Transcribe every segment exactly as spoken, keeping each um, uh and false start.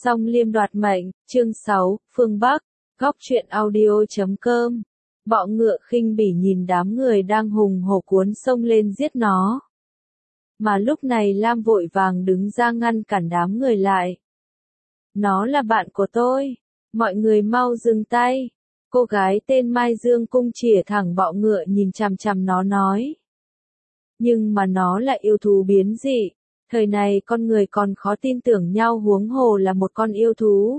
Song Liêm đoạt mệnh, chương sáu, phương Bắc, góc truyện audio chấm com. Bọ ngựa khinh bỉ nhìn đám người đang hùng hổ cuốn xông lên giết nó. Mà lúc này Lam vội vàng đứng ra ngăn cản đám người lại. Nó là bạn của tôi. Mọi người mau dừng tay. Cô gái tên Mai Dương Cung chìa thẳng bọ ngựa nhìn chằm chằm nó nói. Nhưng mà nó là yêu thú biến dị. Thời này con người còn khó tin tưởng nhau huống hồ là một con yêu thú.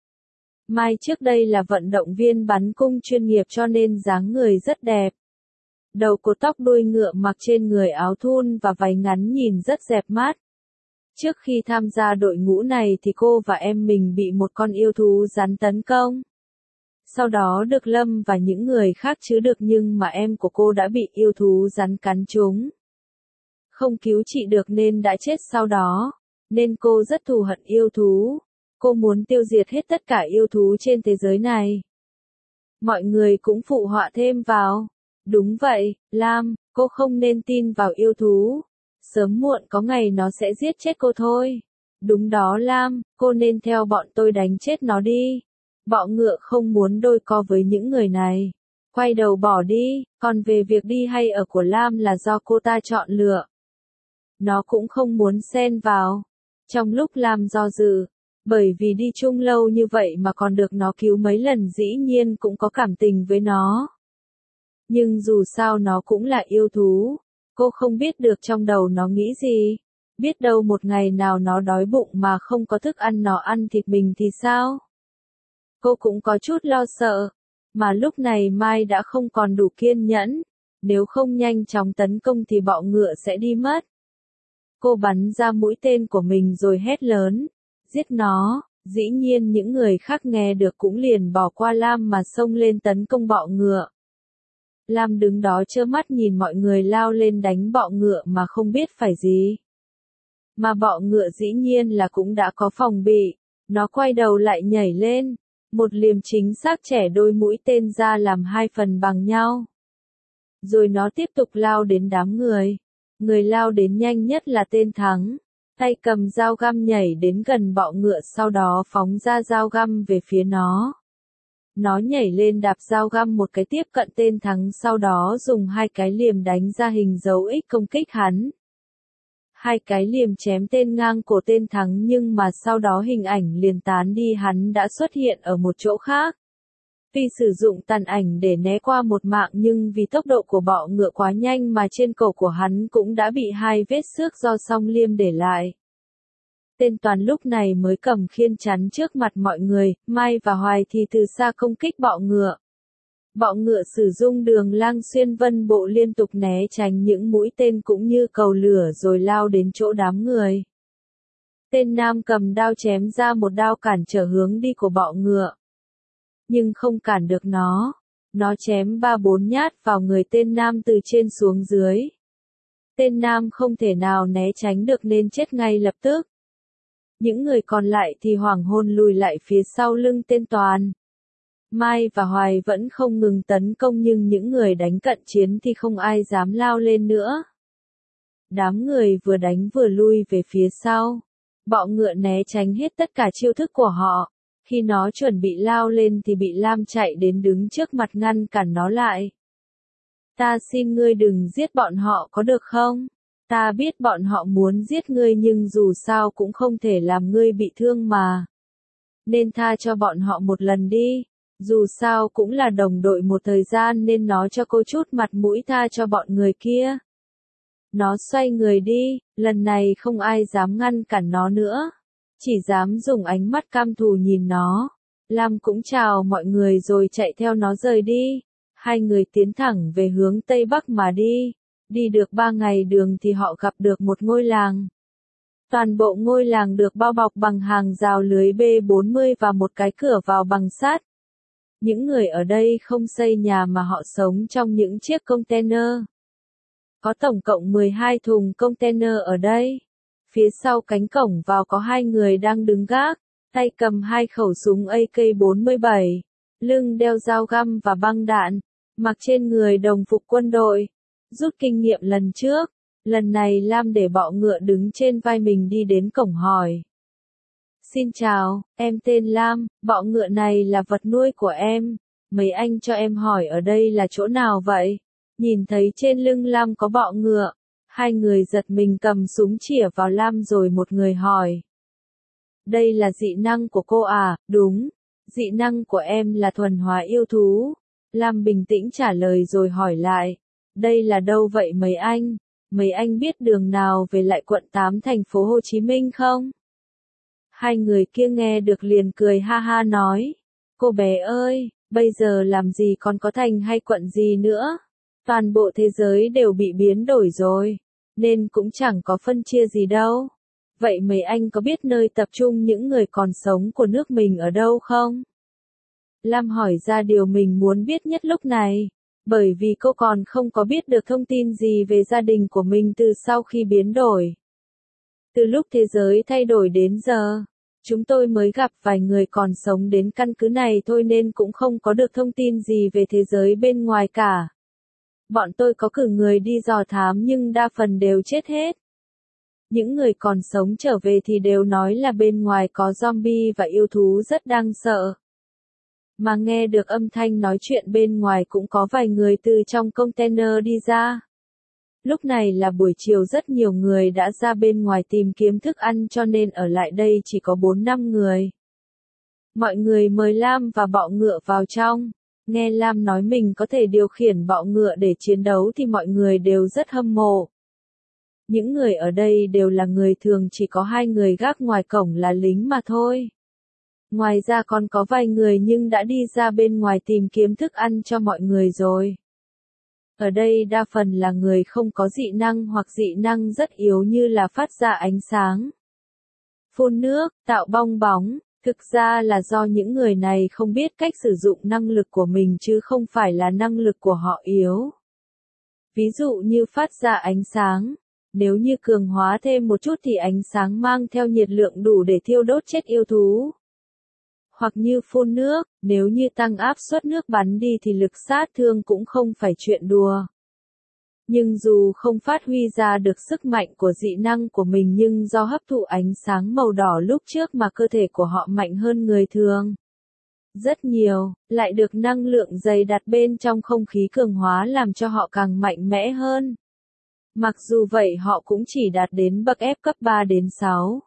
Mai trước đây là vận động viên bắn cung chuyên nghiệp cho nên dáng người rất đẹp. Đầu cột tóc đuôi ngựa mặc trên người áo thun và váy ngắn nhìn rất dẹp mắt. Trước khi tham gia đội ngũ này thì cô và em mình bị một con yêu thú rắn tấn công. Sau đó được Lâm và những người khác chữa được nhưng mà em của cô đã bị yêu thú rắn cắn trúng. Không cứu trị được nên đã chết sau đó, nên cô rất thù hận yêu thú. Cô muốn tiêu diệt hết tất cả yêu thú trên thế giới này. Mọi người cũng phụ họa thêm vào. Đúng vậy, Lam, cô không nên tin vào yêu thú. Sớm muộn có ngày nó sẽ giết chết cô thôi. Đúng đó Lam, cô nên theo bọn tôi đánh chết nó đi. Bọ ngựa không muốn đôi co với những người này. Quay đầu bỏ đi, còn về việc đi hay ở của Lam là do cô ta chọn lựa. Nó cũng không muốn xen vào. Trong lúc Lam do dự, bởi vì đi chung lâu như vậy mà còn được nó cứu mấy lần dĩ nhiên cũng có cảm tình với nó. Nhưng dù sao nó cũng là yêu thú, cô không biết được trong đầu nó nghĩ gì. Biết đâu một ngày nào nó đói bụng mà không có thức ăn nó ăn thịt mình thì sao? Cô cũng có chút lo sợ, mà lúc này Mai đã không còn đủ kiên nhẫn, nếu không nhanh chóng tấn công thì bọ ngựa sẽ đi mất. Cô bắn ra mũi tên của mình rồi hét lớn, giết nó, dĩ nhiên những người khác nghe được cũng liền bỏ qua Lam mà xông lên tấn công bọ ngựa. Lam đứng đó trơ mắt nhìn mọi người lao lên đánh bọ ngựa mà không biết phải gì. Mà bọ ngựa dĩ nhiên là cũng đã có phòng bị, nó quay đầu lại nhảy lên, một liềm chính xác chẻ đôi mũi tên ra làm hai phần bằng nhau. Rồi nó tiếp tục lao đến đám người. Người lao đến nhanh nhất là tên thắng, tay cầm dao găm nhảy đến gần bọ ngựa sau đó phóng ra dao găm về phía nó. Nó nhảy lên đạp dao găm một cái tiếp cận tên thắng sau đó dùng hai cái liềm đánh ra hình dấu X công kích hắn. Hai cái liềm chém tên ngang cổ tên thắng nhưng mà sau đó hình ảnh liền tán đi hắn đã xuất hiện ở một chỗ khác. Vì sử dụng tàn ảnh để né qua một mạng nhưng vì tốc độ của bọ ngựa quá nhanh mà trên cổ của hắn cũng đã bị hai vết xước do Song Liêm để lại. Tên Toàn lúc này mới cầm khiên chắn trước mặt mọi người, Mai và Hoài thì từ xa công kích bọ ngựa. Bọ ngựa sử dụng đường lang xuyên vân bộ liên tục né tránh những mũi tên cũng như cầu lửa rồi lao đến chỗ đám người. Tên nam cầm đao chém ra một đao cản trở hướng đi của bọ ngựa. Nhưng không cản được nó. Nó chém ba bốn nhát vào người tên nam từ trên xuống dưới. Tên nam không thể nào né tránh được nên chết ngay lập tức. Những người còn lại thì hoảng hồn lùi lại phía sau lưng tên Toàn. Mai và Hoài vẫn không ngừng tấn công nhưng những người đánh cận chiến thì không ai dám lao lên nữa. Đám người vừa đánh vừa lui về phía sau. Bọ ngựa né tránh hết tất cả chiêu thức của họ. Khi nó chuẩn bị lao lên thì bị Lam chạy đến đứng trước mặt ngăn cản nó lại. Ta xin ngươi đừng giết bọn họ có được không? Ta biết bọn họ muốn giết ngươi nhưng dù sao cũng không thể làm ngươi bị thương mà. Nên tha cho bọn họ một lần đi. Dù sao cũng là đồng đội một thời gian nên nó cho cô chút mặt mũi tha cho bọn người kia. Nó xoay người đi, lần này không ai dám ngăn cản nó nữa. Chỉ dám dùng ánh mắt cam thù nhìn nó. Lam cũng chào mọi người rồi chạy theo nó rời đi. Hai người tiến thẳng về hướng Tây Bắc mà đi. Đi được ba ngày đường thì họ gặp được một ngôi làng. Toàn bộ ngôi làng được bao bọc bằng hàng rào lưới B bốn mươi và một cái cửa vào bằng sắt. Những người ở đây không xây nhà mà họ sống trong những chiếc container. Có tổng cộng mười hai thùng container ở đây. Phía sau cánh cổng vào có hai người đang đứng gác, tay cầm hai khẩu súng A K bốn mươi bảy, lưng đeo dao găm và băng đạn, mặc trên người đồng phục quân đội. Rút kinh nghiệm lần trước, lần này Lam để bọ ngựa đứng trên vai mình đi đến cổng hỏi. Xin chào, em tên Lam, bọ ngựa này là vật nuôi của em. Mấy anh cho em hỏi ở đây là chỗ nào vậy? Nhìn thấy trên lưng Lam có bọ ngựa. Hai người giật mình cầm súng chĩa vào Lam rồi một người hỏi. Đây là dị năng của cô à? Đúng, dị năng của em là thuần hóa yêu thú. Lam bình tĩnh trả lời rồi hỏi lại. Đây là đâu vậy mấy anh? Mấy anh biết đường nào về lại quận tám thành phố Hồ Chí Minh không? Hai người kia nghe được liền cười ha ha nói. Cô bé ơi, bây giờ làm gì còn có thành hay quận gì nữa? Toàn bộ thế giới đều bị biến đổi rồi, nên cũng chẳng có phân chia gì đâu. Vậy mấy anh có biết nơi tập trung những người còn sống của nước mình ở đâu không? Lam hỏi ra điều mình muốn biết nhất lúc này, bởi vì cô còn không có biết được thông tin gì về gia đình của mình từ sau khi biến đổi. Từ lúc thế giới thay đổi đến giờ, chúng tôi mới gặp vài người còn sống đến căn cứ này thôi nên cũng không có được thông tin gì về thế giới bên ngoài cả. Bọn tôi có cử người đi dò thám nhưng đa phần đều chết hết. Những người còn sống trở về thì đều nói là bên ngoài có zombie và yêu thú rất đáng sợ. Mà nghe được âm thanh nói chuyện bên ngoài cũng có vài người từ trong container đi ra. Lúc này là buổi chiều rất nhiều người đã ra bên ngoài tìm kiếm thức ăn cho nên ở lại đây chỉ có bốn năm người. Mọi người mời Lam và bọ ngựa vào trong. Nghe Lam nói mình có thể điều khiển bọ ngựa để chiến đấu thì mọi người đều rất hâm mộ. Những người ở đây đều là người thường, chỉ có hai người gác ngoài cổng là lính mà thôi. Ngoài ra còn có vài người nhưng đã đi ra bên ngoài tìm kiếm thức ăn cho mọi người rồi. Ở đây đa phần là người không có dị năng hoặc dị năng rất yếu như là phát ra ánh sáng, phun nước, tạo bong bóng. Thực ra là do những người này không biết cách sử dụng năng lực của mình chứ không phải là năng lực của họ yếu. Ví dụ như phát ra ánh sáng, nếu như cường hóa thêm một chút thì ánh sáng mang theo nhiệt lượng đủ để thiêu đốt chết yêu thú. Hoặc như phun nước, nếu như tăng áp suất nước bắn đi thì lực sát thương cũng không phải chuyện đùa. Nhưng dù không phát huy ra được sức mạnh của dị năng của mình nhưng do hấp thụ ánh sáng màu đỏ lúc trước mà cơ thể của họ mạnh hơn người thường rất nhiều, lại được năng lượng dày đặt bên trong không khí cường hóa làm cho họ càng mạnh mẽ hơn. Mặc dù vậy họ cũng chỉ đạt đến bậc F cấp ba đến sáu.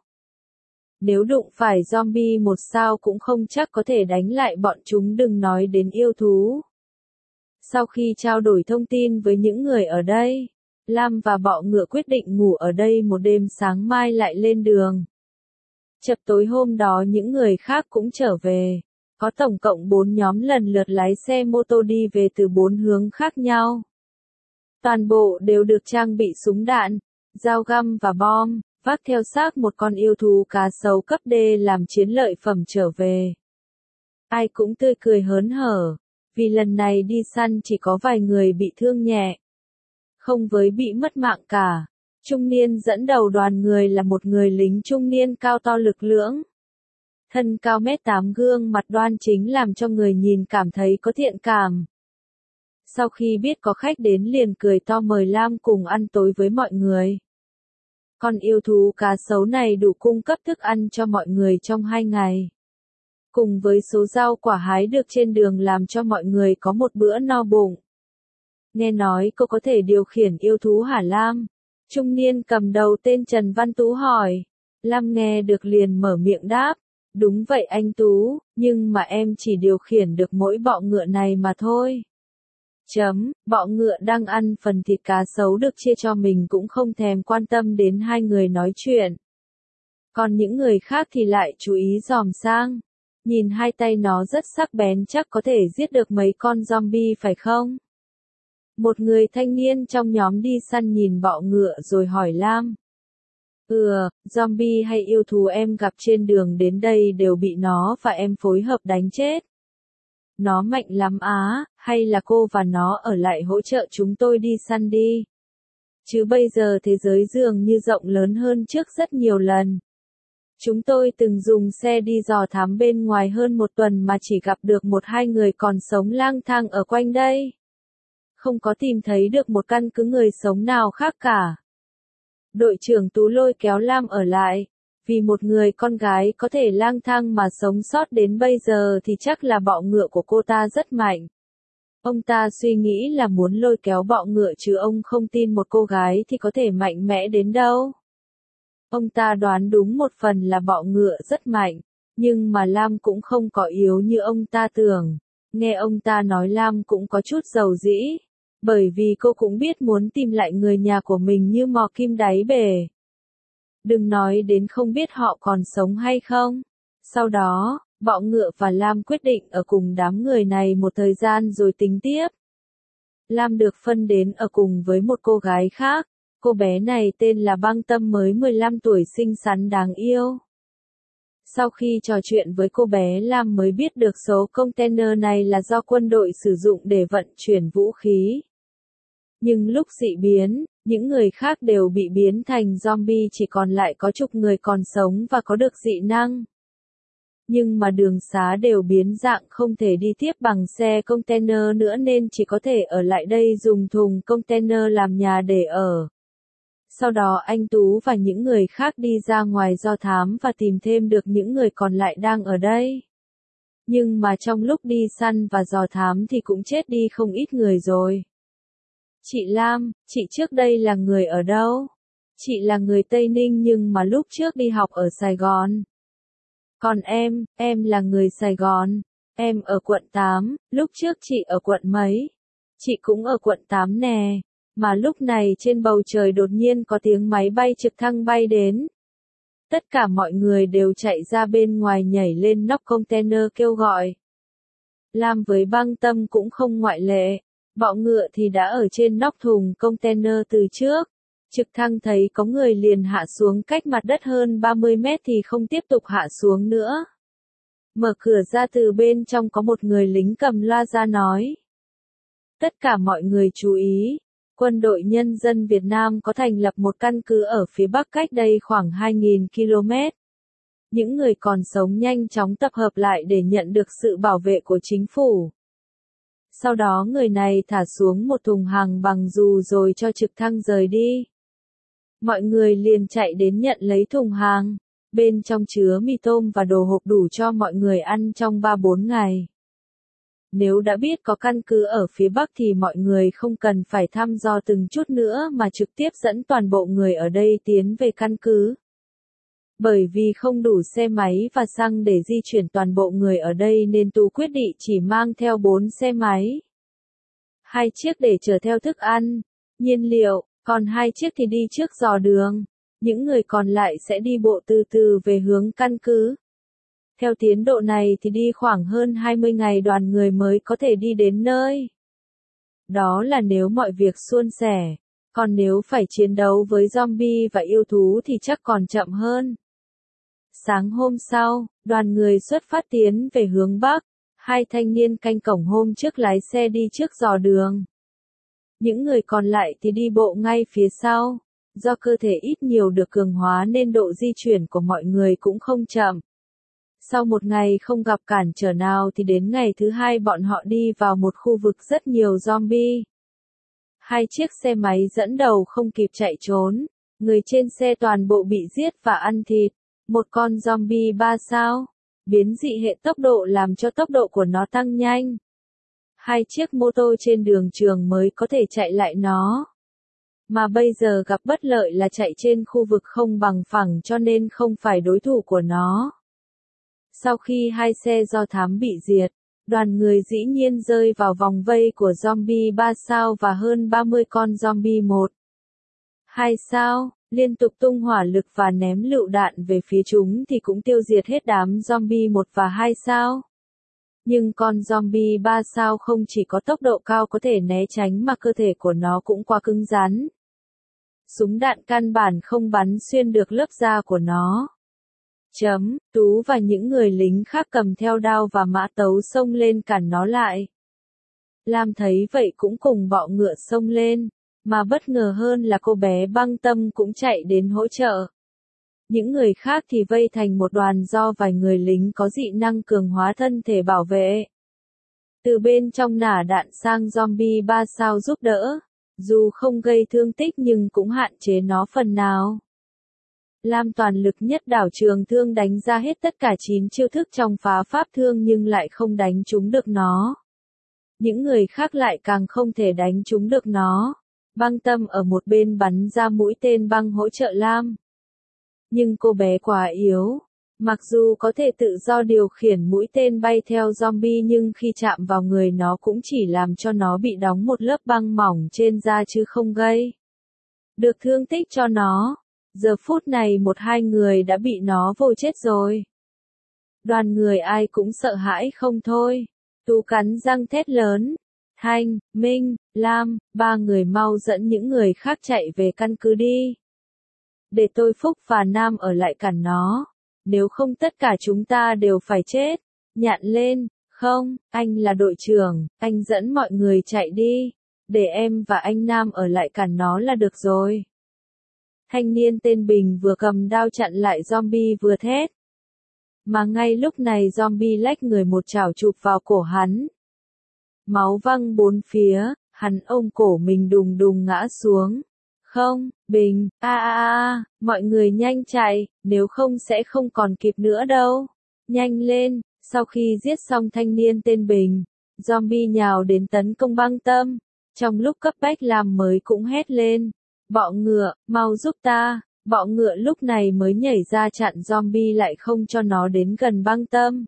Nếu đụng phải zombie một sao cũng không chắc có thể đánh lại bọn chúng, đừng nói đến yêu thú. Sau khi trao đổi thông tin với những người ở đây, Lam và bọ ngựa quyết định ngủ ở đây một đêm, sáng mai lại lên đường. Chập tối hôm đó những người khác cũng trở về. Có tổng cộng bốn nhóm lần lượt lái xe mô tô đi về từ bốn hướng khác nhau. Toàn bộ đều được trang bị súng đạn, dao găm và bom, vác theo xác một con yêu thú cá sấu cấp D làm chiến lợi phẩm trở về. Ai cũng tươi cười hớn hở, vì lần này đi săn chỉ có vài người bị thương nhẹ, không với bị mất mạng cả. Trung niên dẫn đầu đoàn người là một người lính trung niên cao to lực lưỡng. Thân cao mét tám, gương mặt đoan chính làm cho người nhìn cảm thấy có thiện cảm. Sau khi biết có khách đến liền cười to mời Lam cùng ăn tối với mọi người. Con yêu thú cá sấu này đủ cung cấp thức ăn cho mọi người trong hai ngày. Cùng với số rau quả hái được trên đường làm cho mọi người có một bữa no bụng. Nghe nói cô có thể điều khiển yêu thú hả Lam? Trung niên cầm đầu tên Trần Văn Tú hỏi. Lam nghe được liền mở miệng đáp. Đúng vậy anh Tú, nhưng mà em chỉ điều khiển được mỗi bọ ngựa này mà thôi. Chấm, bọ ngựa đang ăn phần thịt cá sấu được chia cho mình cũng không thèm quan tâm đến hai người nói chuyện. Còn những người khác thì lại chú ý dòm sang. Nhìn hai tay nó rất sắc bén, chắc có thể giết được mấy con zombie phải không? Một người thanh niên trong nhóm đi săn nhìn bọ ngựa rồi hỏi Lam. Ừ, zombie hay yêu thú em gặp trên đường đến đây đều bị nó và em phối hợp đánh chết. Nó mạnh lắm á, hay là cô và nó ở lại hỗ trợ chúng tôi đi săn đi. Chứ bây giờ thế giới dường như rộng lớn hơn trước rất nhiều lần. Chúng tôi từng dùng xe đi dò thám bên ngoài hơn một tuần mà chỉ gặp được một hai người còn sống lang thang ở quanh đây. Không có tìm thấy được một căn cứ người sống nào khác cả. Đội trưởng Tú lôi kéo Lam ở lại, Vì một người con gái có thể lang thang mà sống sót đến bây giờ thì chắc là bọ ngựa của cô ta rất mạnh. Ông ta suy nghĩ là muốn lôi kéo bọ ngựa chứ ông không tin một cô gái thì có thể mạnh mẽ đến đâu. Ông ta đoán đúng một phần là bọ ngựa rất mạnh, nhưng mà Lam cũng không có yếu như ông ta tưởng. Nghe ông ta nói Lam cũng có chút dầu dĩ, bởi vì cô cũng biết muốn tìm lại người nhà của mình như mò kim đáy bể. Đừng nói đến không biết họ còn sống hay không. Sau đó, bọ ngựa và Lam quyết định ở cùng đám người này một thời gian rồi tính tiếp. Lam được phân đến ở cùng với một cô gái khác. Cô bé này tên là Băng Tâm, mới mười lăm tuổi, xinh xắn đáng yêu. Sau khi trò chuyện với cô bé, Lam mới biết được số container này là do quân đội sử dụng để vận chuyển vũ khí. Nhưng lúc dị biến, những người khác đều bị biến thành zombie, chỉ còn lại có chục người còn sống và có được dị năng. Nhưng mà đường xá đều biến dạng, không thể đi tiếp bằng xe container nữa nên chỉ có thể ở lại đây dùng thùng container làm nhà để ở. Sau đó anh Tú và những người khác đi ra ngoài do thám và tìm thêm được những người còn lại đang ở đây. Nhưng mà trong lúc đi săn và dò thám thì cũng chết đi không ít người rồi. Chị Lam, chị trước đây là người ở đâu? Chị là người Tây Ninh nhưng mà lúc trước đi học ở Sài Gòn. Còn em, em là người Sài Gòn. Em ở quận tám, lúc trước chị ở quận mấy? Chị cũng ở quận tám nè. Mà lúc này trên bầu trời đột nhiên có tiếng máy bay trực thăng bay đến. Tất cả mọi người đều chạy ra bên ngoài, nhảy lên nóc container kêu gọi. Lam với Băng Tâm cũng không ngoại lệ. Bọ ngựa thì đã ở trên nóc thùng container từ trước. Trực thăng thấy có người liền hạ xuống cách mặt đất hơn ba mươi mét thì không tiếp tục hạ xuống nữa. Mở cửa ra, từ bên trong có một người lính cầm loa ra nói. Tất cả mọi người chú ý. Quân đội Nhân dân Việt Nam có thành lập một căn cứ ở phía Bắc cách đây khoảng hai nghìn ki lô mét. Những người còn sống nhanh chóng tập hợp lại để nhận được sự bảo vệ của chính phủ. Sau đó người này thả xuống một thùng hàng bằng dù rồi cho trực thăng rời đi. Mọi người liền chạy đến nhận lấy thùng hàng. Bên trong chứa mì tôm và đồ hộp đủ cho mọi người ăn trong ba bốn ngày. Nếu đã biết có căn cứ ở phía Bắc thì mọi người không cần phải thăm dò từng chút nữa mà trực tiếp dẫn toàn bộ người ở đây tiến về căn cứ. Bởi vì không đủ xe máy và xăng để di chuyển toàn bộ người ở đây nên Tú quyết định chỉ mang theo bốn xe máy. Hai chiếc để chở theo thức ăn, nhiên liệu, còn hai chiếc thì đi trước dò đường. Những người còn lại sẽ đi bộ từ từ về hướng căn cứ. Theo tiến độ này thì đi khoảng hơn hai mươi ngày đoàn người mới có thể đi đến nơi. Đó là nếu mọi việc suôn sẻ. Còn nếu phải chiến đấu với zombie và yêu thú thì chắc còn chậm hơn. Sáng hôm sau, đoàn người xuất phát tiến về hướng Bắc. Hai thanh niên canh cổng hôm trước lái xe đi trước dò đường. Những người còn lại thì đi bộ ngay phía sau. Do cơ thể ít nhiều được cường hóa nên độ di chuyển của mọi người cũng không chậm. Sau một ngày không gặp cản trở nào thì đến ngày thứ hai bọn họ đi vào một khu vực rất nhiều zombie. Hai chiếc xe máy dẫn đầu không kịp chạy trốn. Người trên xe toàn bộ bị giết và ăn thịt. Một con zombie ba sao. Biến dị hệ tốc độ làm cho tốc độ của nó tăng nhanh. Hai chiếc mô tô trên đường trường mới có thể chạy lại nó. Mà bây giờ gặp bất lợi là chạy trên khu vực không bằng phẳng cho nên không phải đối thủ của nó. Sau khi hai xe do thám bị diệt, đoàn người dĩ nhiên rơi vào vòng vây của zombie ba sao và hơn ba mươi con zombie một, hai sao, liên tục tung hỏa lực và ném lựu đạn về phía chúng thì cũng tiêu diệt hết đám zombie một và hai sao. Nhưng con zombie ba sao không chỉ có tốc độ cao có thể né tránh mà cơ thể của nó cũng quá cứng rắn. Súng đạn căn bản không bắn xuyên được lớp da của nó. Chấm, Tú và những người lính khác cầm theo đao và mã tấu xông lên cản nó lại. Lam thấy vậy cũng cùng bọ ngựa xông lên, mà bất ngờ hơn là cô bé Băng Tâm cũng chạy đến hỗ trợ. Những người khác thì vây thành một đoàn do vài người lính có dị năng cường hóa thân thể bảo vệ. Từ bên trong nả đạn sang zombie ba sao giúp đỡ, dù không gây thương tích nhưng cũng hạn chế nó phần nào. Lam toàn lực nhất đảo trường thương đánh ra hết tất cả chín chiêu thức trong phá pháp thương nhưng lại không đánh trúng được nó. Những người khác lại càng không thể đánh trúng được nó. Băng Tâm ở một bên bắn ra mũi tên băng hỗ trợ Lam. Nhưng cô bé quá yếu. Mặc dù có thể tự do điều khiển mũi tên bay theo zombie nhưng khi chạm vào người nó cũng chỉ làm cho nó bị đóng một lớp băng mỏng trên da chứ không gây được thương tích cho nó. Giờ phút này một hai người đã bị nó vồ chết rồi. Đoàn người ai cũng sợ hãi không thôi. Tú cắn răng thét lớn. Thanh, Minh, Lam, ba người mau dẫn những người khác chạy về căn cứ đi. Để tôi Phúc và Nam ở lại cản nó. Nếu không tất cả chúng ta đều phải chết. Nhạn lên, không, anh là đội trưởng, anh dẫn mọi người chạy đi. Để em và anh Nam ở lại cản nó là được rồi. Thanh niên tên Bình vừa cầm đao chặn lại zombie vừa thét. Mà ngay lúc này zombie lách người một chảo chụp vào cổ hắn. Máu văng bốn phía, hắn ôm cổ mình đùng đùng ngã xuống. Không, Bình, a a a, mọi người nhanh chạy, nếu không sẽ không còn kịp nữa đâu. Nhanh lên, sau khi giết xong thanh niên tên Bình, zombie nhào đến tấn công Băng Tâm. Trong lúc cấp bách Lam mới cũng hét lên. Bọ ngựa, mau giúp ta. Bọ ngựa lúc này mới nhảy ra chặn zombie lại không cho nó đến gần Băng Tâm.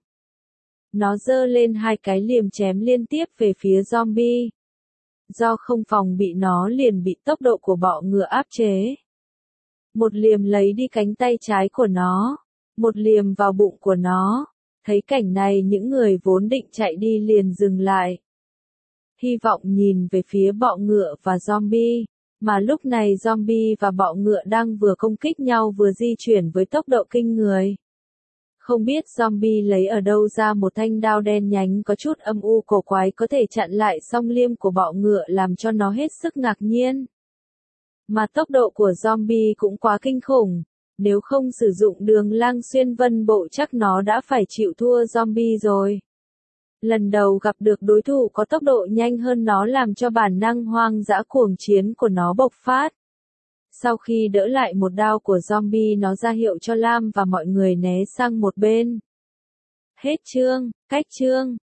Nó giơ lên hai cái liềm chém liên tiếp về phía zombie. Do không phòng bị nó liền bị tốc độ của bọ ngựa áp chế. Một liềm lấy đi cánh tay trái của nó. Một liềm vào bụng của nó. Thấy cảnh này những người vốn định chạy đi liền dừng lại. Hy vọng nhìn về phía bọ ngựa và zombie. Mà lúc này zombie và bọ ngựa đang vừa công kích nhau vừa di chuyển với tốc độ kinh người. Không biết zombie lấy ở đâu ra một thanh đao đen nhánh có chút âm u cổ quái có thể chặn lại song liêm của bọ ngựa làm cho nó hết sức ngạc nhiên. Mà tốc độ của zombie cũng quá kinh khủng. Nếu không sử dụng đường lang xuyên vân bộ chắc nó đã phải chịu thua zombie rồi. Lần đầu gặp được đối thủ có tốc độ nhanh hơn nó làm cho bản năng hoang dã cuồng chiến của nó bộc phát. Sau khi đỡ lại một đao của zombie nó ra hiệu cho Lam và mọi người né sang một bên. Hết chương, cách chương.